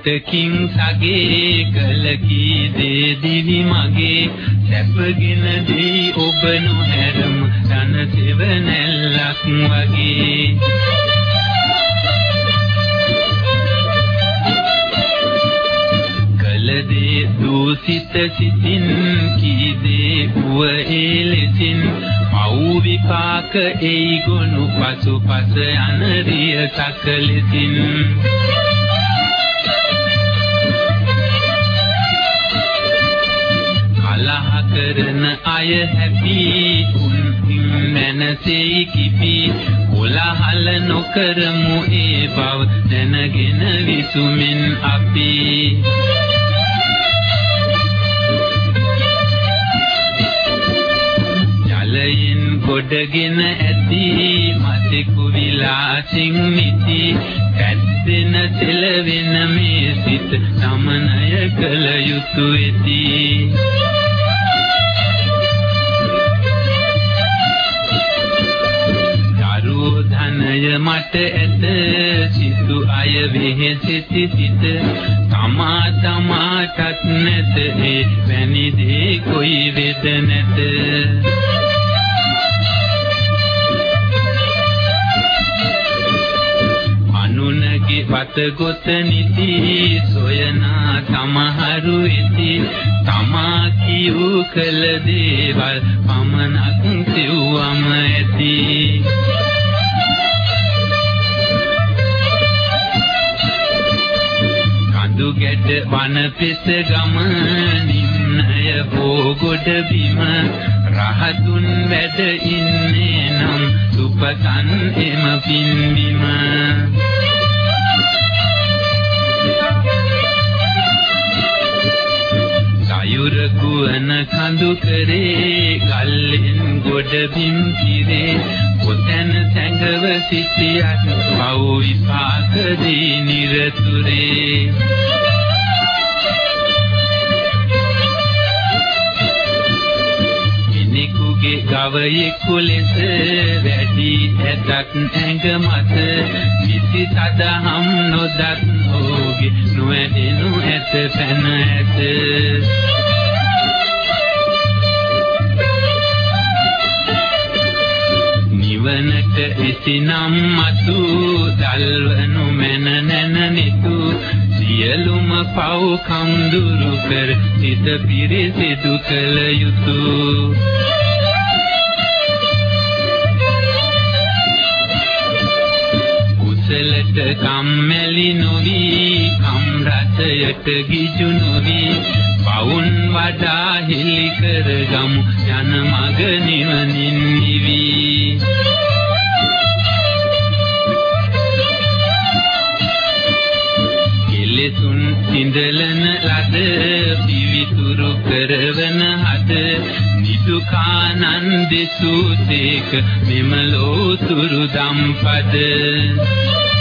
මොහොතකින් සගේ කලකී දේ දිවි මගේ සැපගෙන දී ඔබ නොහැරම ධන සෙවණැල්ලක් වගේ කලදේ දූසිත සිතින් කීදේ වූ එලෙසින් පව් විපාක එයි ගොනු පසුපස යන රිය සකලෙසින් කලහ කරන අය හැපි උන් මනසේ කිපි කොලහල නොකරමු ඒ බව දැනගෙන විසුමින් අපි ජලයෙන් ගොඩගෙන ඇති මතෙකු විලාසින් මිති පැද්දෙන සෙලවෙන මේ සිත සමනය කළ යුතු වෙති ධනය මට ඇත සිතු අය වෙහෙසිති සිත තමාටත් නැත ඒ වැනි දේ කොයි වෙද නැත අනුනගේ වත ගොත නිති සොයනා තමහරු ඉති තමා කියූ කළ දේවල් පමණක් සිව්වම ඇති දුගැට වන පෙස ගමනින්නය බෝගොඩ බිම රහතුන් වැඩ ඉන්නේ නම් සුපතන් එම පින්බිම සයුර කුවන කඳු කරේ ගල්ලෙන් ගොඩ බිම් කිරේ කොතැන සැඟව සිටියත් පව් විපාක දී නිරතුරේ කෙනෙකුගේ ගවයෙකු ලෙස වැඩි ඇතත් ඇඟ මත කිසි සදහම් නොදත් ඔහුගේ නොඇදෙනු ඇත පැන ඇත නිවනට එසිනම් මතු දල්වනු මැන නැන නිතු සියලුම පව් කම් දුරු කර සිත පිරිසිදු කළ යුතු කුසලට කම්මැලි නොවි කම් රසයට ගිජු නොවි පවුන් වඩා හිලි කරගමු යන මග නිවනින් නිවි කෙලෙසුන් සිඳලන ලද පිවිතුරු කරවන හද නිදුකානන්ද සූතේක මෙම ලෝතුරු දම්පද